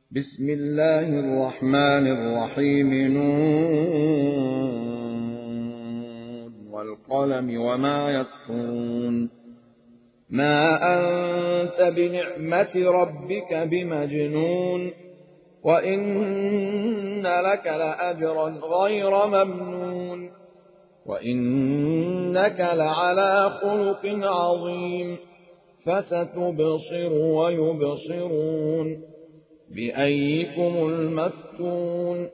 بسم الله الرحمن الرحيم. والقلم وما يسطرون. ما أنت بنعمة ربك بمجنون، وإن لك لأجرا غير ممنون، وإنك لعلى خلق عظيم. فستبصر ويبصرون بأيكم المفتون.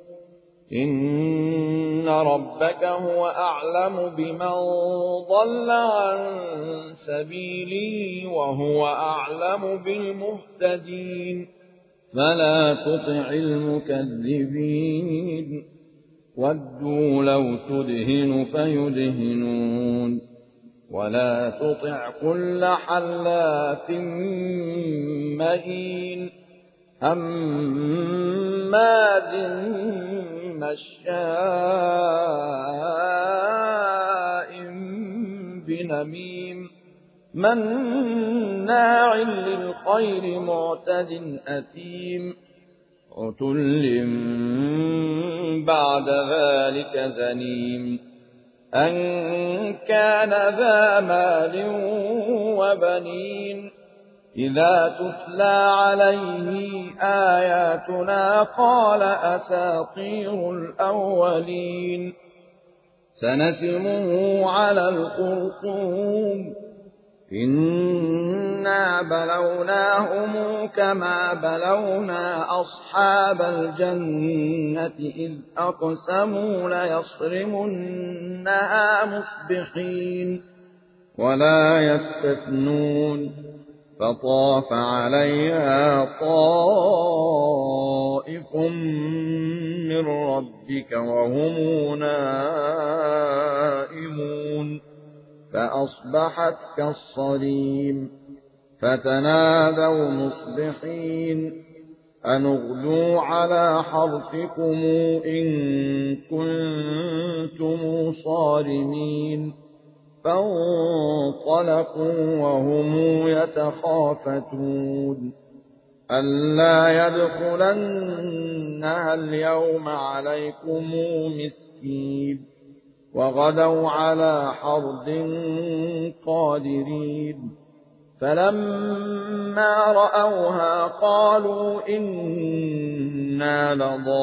إن ربك هو أعلم بمن ضل عن سبيله وهو أعلم بالمهتدين. فلا تطع المكذبين، ودوا لو تدهن فيدهنون. ولا تطع كل حلاف مهين، هماز مشاء بنميم، مناع للخير معتد أثيم، عتل بعد ذلك زنيم. أن كان ذا مال وبنين، إذا تتلى عليه آياتنا قال أساطير الأولين. سنسمه على الخرطوم، إنا بلوناهم كما بلونا أصحاب الجنة إذ أقسموا ليصرمنها مصبحين ولا يستثنون. فطاف عليها طائف من ربك وهم نائمون، فأصبحت كالصريم. فتنادوا مصبحين أن اغدوا على حرثكم إن كنتم صارمين. فانطلقوا وهم يتخافتون ألا يدخلنها اليوم عليكم مسكين. وغدوا على حرد قادرين. فلما رأوها قالوا إنا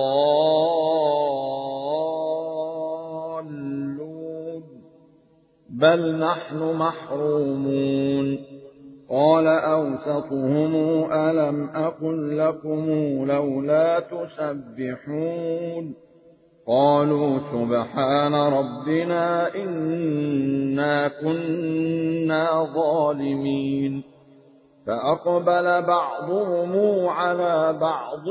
لضالون بل نحن محرومون. قال أوسطهم ألم أقل لكم لولا تسبحون؟ قالوا سبحان ربنا إنا كنا ظالمين. فأقبل بعضهم على بعض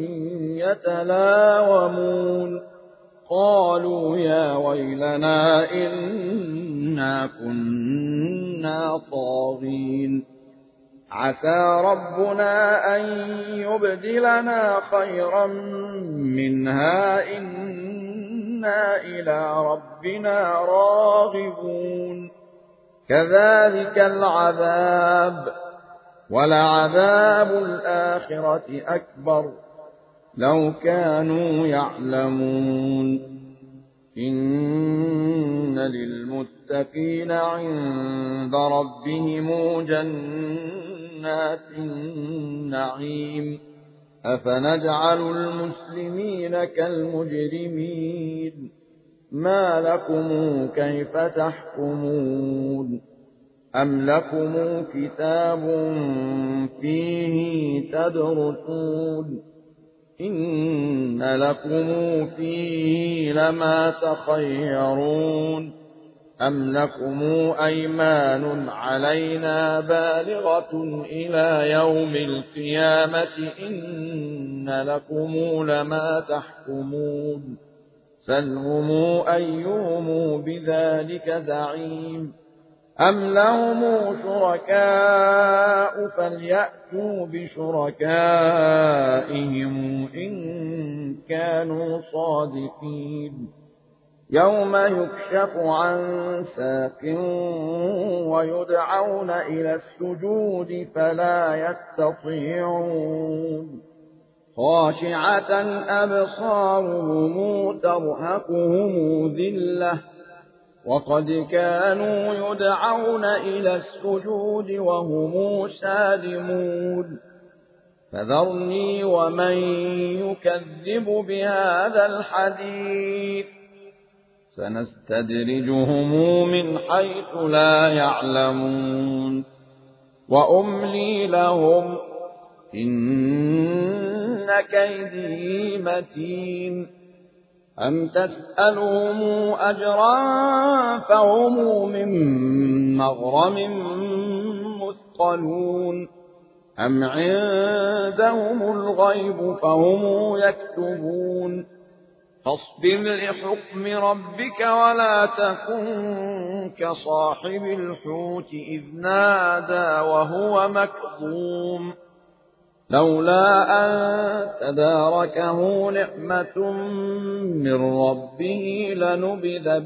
يتلاومون قالوا يا ويلنا إنا كنا طاغين. عسى ربنا أن يبدلنا خيرا منها إنا إلى ربنا راغبون. كذلك العذاب، ولعذاب الآخرة أكبر لو كانوا يعلمون. إن للمتقين عند ربهم جنات النعيم. أفنجعل المسلمين كالمجرمين؟ ما لكم كيف تحكمون؟ أم لكم كتاب فيه تدرسون؟ إن لكم فيه لما تخيرون. أم لكم أيمان علينا بالغة إلى يوم القيامة إن لكم لما تحكمون. سلهم أيهم بذلك زعيم. أم لهم شركاء فليأتوا بشركائهم إن كانوا صادقين. يوم يكشف عن ساق ويدعون إلى السجود فلا يستطيعون. خاشعة أبصارهم ترهقهم ذلة وقد كانوا يدعون إلى السجود وهم سالمون فذرني ومن يكذب بهذا الحديث سنستدرجهم من حيث لا يعلمون وأملي لهم إن كيدي متين أم تسألهم أجرا فهم من مغرم مثقلون أم عندهم الغيب فهم يكتبون فاصبر لحكم ربك ولا تكن كصاحب الحوت إذ نادى وهو مكظوم لولا أن تداركه نعمة من ربه لنبذ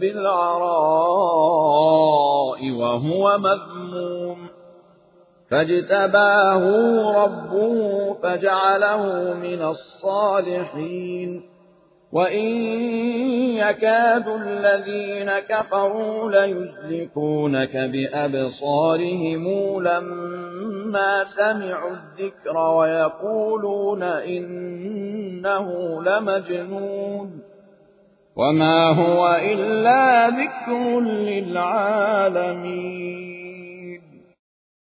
بالعراء وهو مذموم فاجتباه ربه فجعله من الصالحين وإن يكاد الذين كفروا ليزلقونك بأبصارهم لما سمعوا الذكر ويقولون إنه لمجنون وما هو إلا ذكر للعالمين